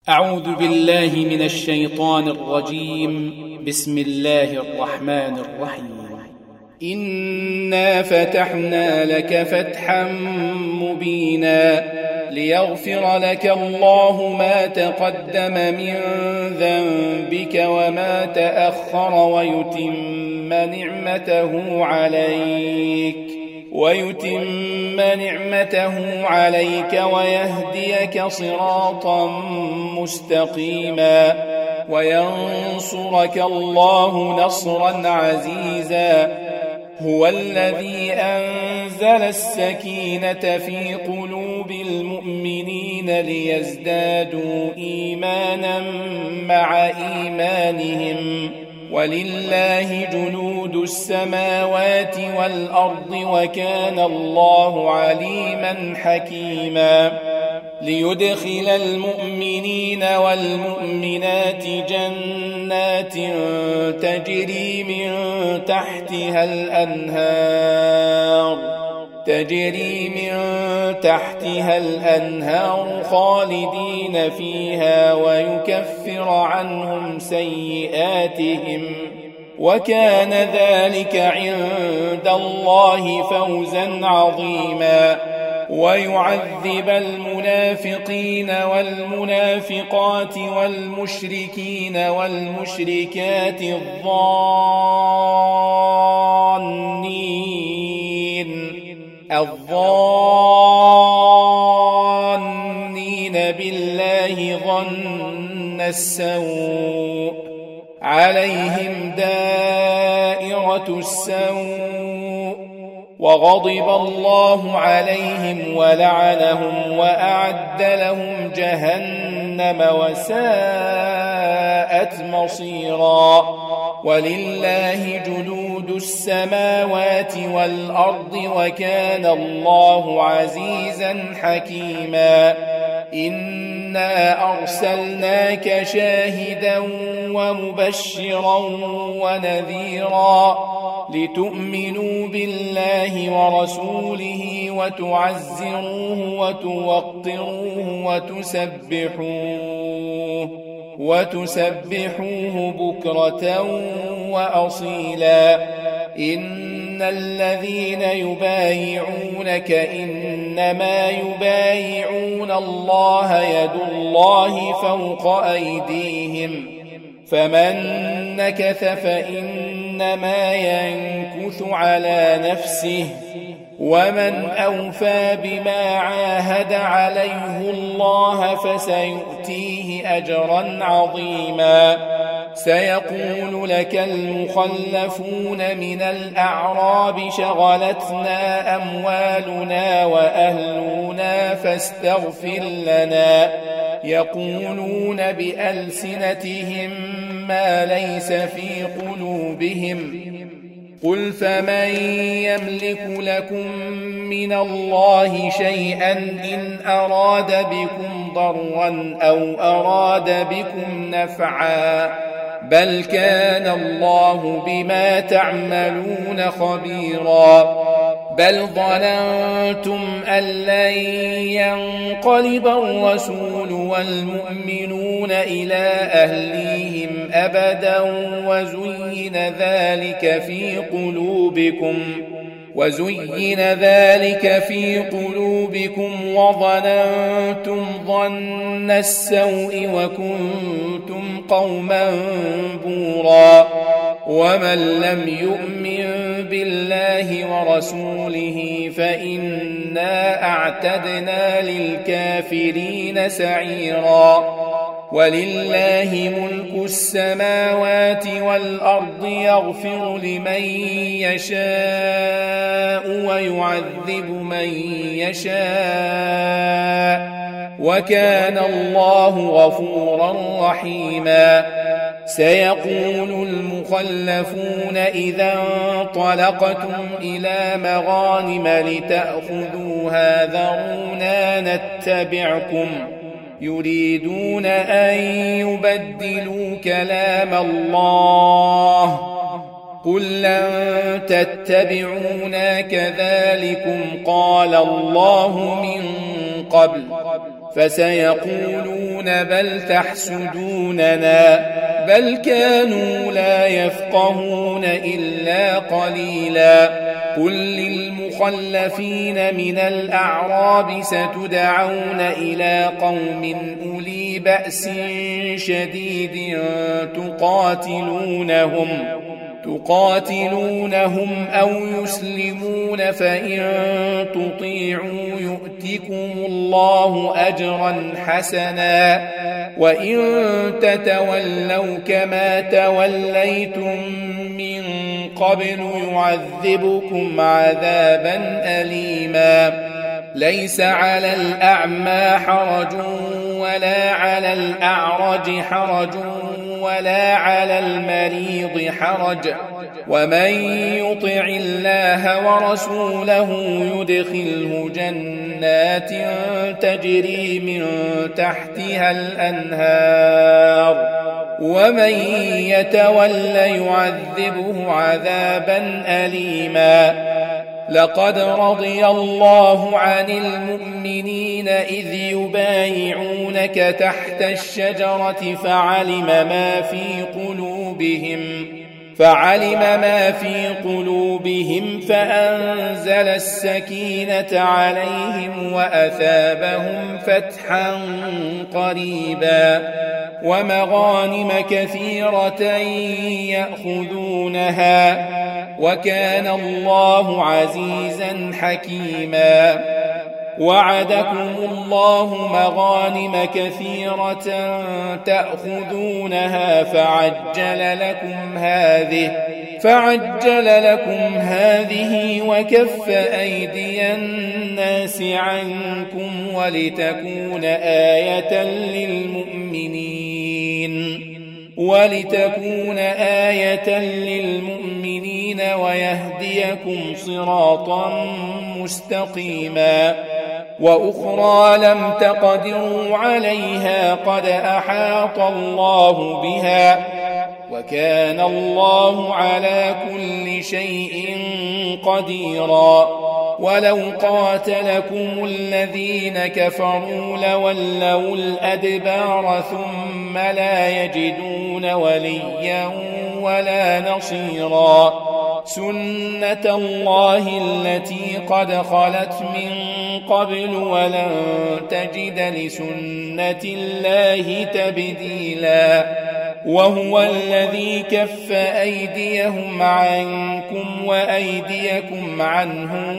أعوذ بالله من الشيطان الرجيم. بسم الله الرحمن الرحيم. إنا فتحنا لك فتحا مبينا ليغفر لك الله ما تقدم من ذنبك وما تأخر ويتم نعمته عليك ويهديك صراطا مستقيما وينصرك الله نصرا عزيزا. هو الذي أنزل السكينة في قلوب المؤمنين ليزدادوا إيمانا مع إيمانهم ولله جنود السماوات والأرض وكان الله عليما حكيما. ليدخل المؤمنين والمؤمنات جنات تجري من تحتها الأنهار خالدين فيها ويكفر عنهم سيئاتهم وكان ذلك عند الله فوزا عظيما. ويعذب المنافقين والمنافقات والمشركين والمشركات الظانين بالله ظن السوء عليهم دائرة السوء وغضب الله عليهم ولعنهم وأعد لهم جهنم وساءت مصيرا. ولله جنود السماوات والأرض وكان الله عزيزا حكيما. إنا أرسلناك شاهدا ومبشرا ونذيرا لتؤمنوا بالله ورسوله وتعزروه وتوقروه وتسبحوه بكرة وأصيلا. إن الذين يبايعونك إنما يبايعون الله يد الله فوق أيديهم فمن نكث فإنما ينكث على نفسه ومن أوفى بما عاهد عليه الله فسيؤتيه أجرا عظيما. سيقول لك المخلفون من الأعراب شغلتنا أموالنا وأهلنا فاستغفر لنا يقولون بألسنتهم ما ليس في قلوبهم قل فمن يملك لكم من الله شيئا إن أراد بكم ضرا أو أراد بكم نفعا بل كان الله بما تعملون خبيرا. بل ظننتم أن لن ينقلب الرسول والمؤمنون إلى أهليهم أبدا وزين ذلك في قلوبكم وظننتم ظن السوء وكنتم قوما بورا. ومن لم يؤمن بالله ورسوله فإنا أعتدنا للكافرين سعيرا. ولله ملك السماوات والأرض يغفر لمن يشاء ويعذب من يشاء وكان الله غفورا رحيما. سيقول المخلفون إذا انطلقتم إلى مغانم لتأخذوها ذرونا نتبعكم يريدون أن يبدلوا كلام الله قل لن تتبعونا كذلكم قال الله من قبل فسيقولون بل تحسدوننا بل كانوا لا يفقهون إلا قليلا قل للمخلفين من الأعراب ستدعون إلى قوم أولي بأس شديد تقاتلونهم أو يسلمون فإن تطيعوا يؤتكم الله أجرا حسنا وإن تتولوا كما توليتم من قبل يعذبكم عذابا أليما ليس على الأعمى حرج ولا على الأعرج حرج ولا على المريض حرج ومن يطع الله ورسوله يدخله جنات تجري من تحتها الأنهار ومن يتول يعذبه عذابا أليما لقد رضي الله عن المؤمنين إذ يبايعونك تحت الشجرة فعلم ما في قلوبهم فأنزل السكينة عليهم وأثابهم فتحا قريبا ومغانم كثيرة يأخذونها وكان الله عزيزا حكيما وعدكم الله مغانم كثيرة تأخذونها فعجل لكم هذه وكف أيدي الناس عنكم ولتكون آية للمؤمنين ويهديكم صراطا مستقيما وأخرى لم تقدروا عليها قد أحاط الله بها وكان الله على كل شيء قديرا ولو قاتلكم الذين كفروا لولوا الأدبار ثم لا يجدون وليا ولا نصيرا سنة الله التي قد خلت من قبل ولن تجد لسنة الله تبديلا وهو الذي كف أيديهم عنكم وأيديكم عنهم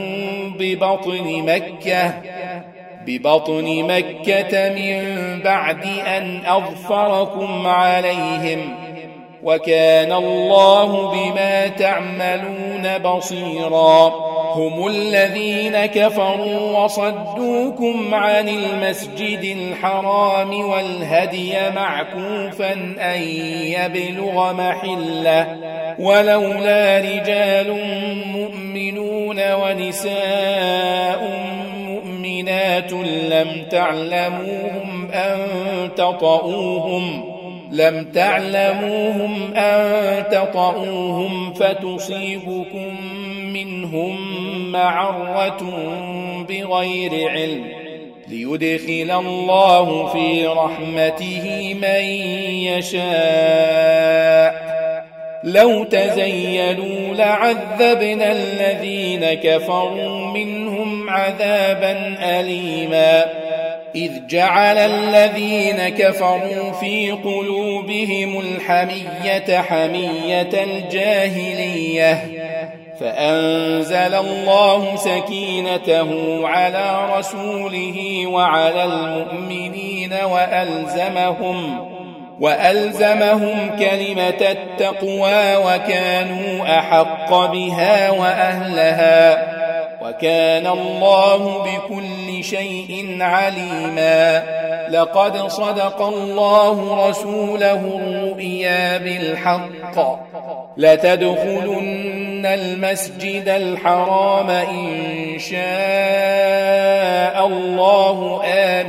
ببطن مكة من بعد أن أظفركم عليهم وكان الله بما تعملون بصيرا هم الذين كفروا وصدوكم عن المسجد الحرام والهدي معكوفا أن يبلغ محله ولولا رجال مؤمنون ونساء مؤمنات لم تعلموهم أن تطؤوهم فتصيبكم منهم معرة بغير علم ليدخل الله في رحمته من يشاء لو تزيلوا لعذبنا الذين كفروا منهم عذابا أليما إذ جعل الذين كفروا في قلوبهم الحمية حمية الجاهلية فأنزل الله سكينته على رسوله وعلى المؤمنين وألزمهم كلمة التقوى وكانوا أحق بها وأهلها وكان الله بكل شيء عليما لقد صدق الله رسوله الرؤيا بالحق لتدخلن المسجد الحرام إن شاء الله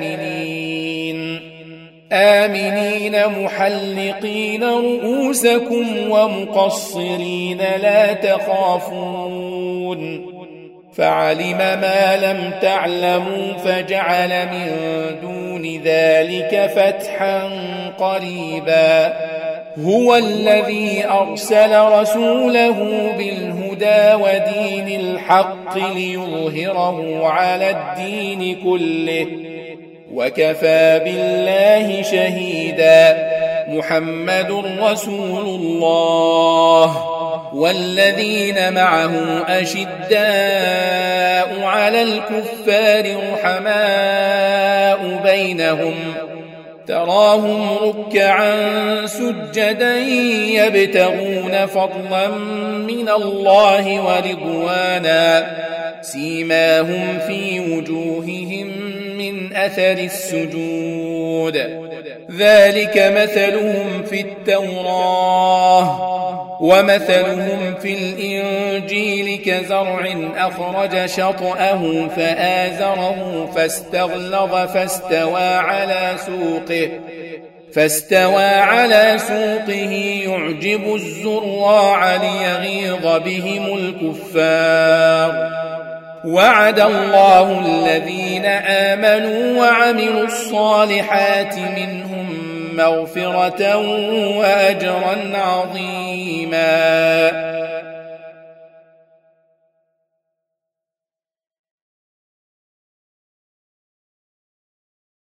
آمنين محلقين رؤوسكم ومقصرين لا تخافون فعلم ما لم تعلموا فجعل من دون دون ذلك فتحا قريبا. هو الذي أرسل رسوله بالهدى ودين الحق ليظهره على الدين كله وكفى بالله شهيدا. محمد رسول الله والذين معه أشداء على الكفار رحماء بينهم تراهم ركعا سجدا يبتغون فضلا من الله ورضوانا سيماهم في وجوههم من أثر السجود ذلك مثلهم في التوراة ومثلهم في الإنجيل كزرع أخرج شطأه فآزره فاستغلظ فاستوى على سوقه يعجب الزراع ليغيظ بهم الكفار. وعد الله الذين آمنوا وعملوا الصالحات منهم مغفرة وأجرا عظيما.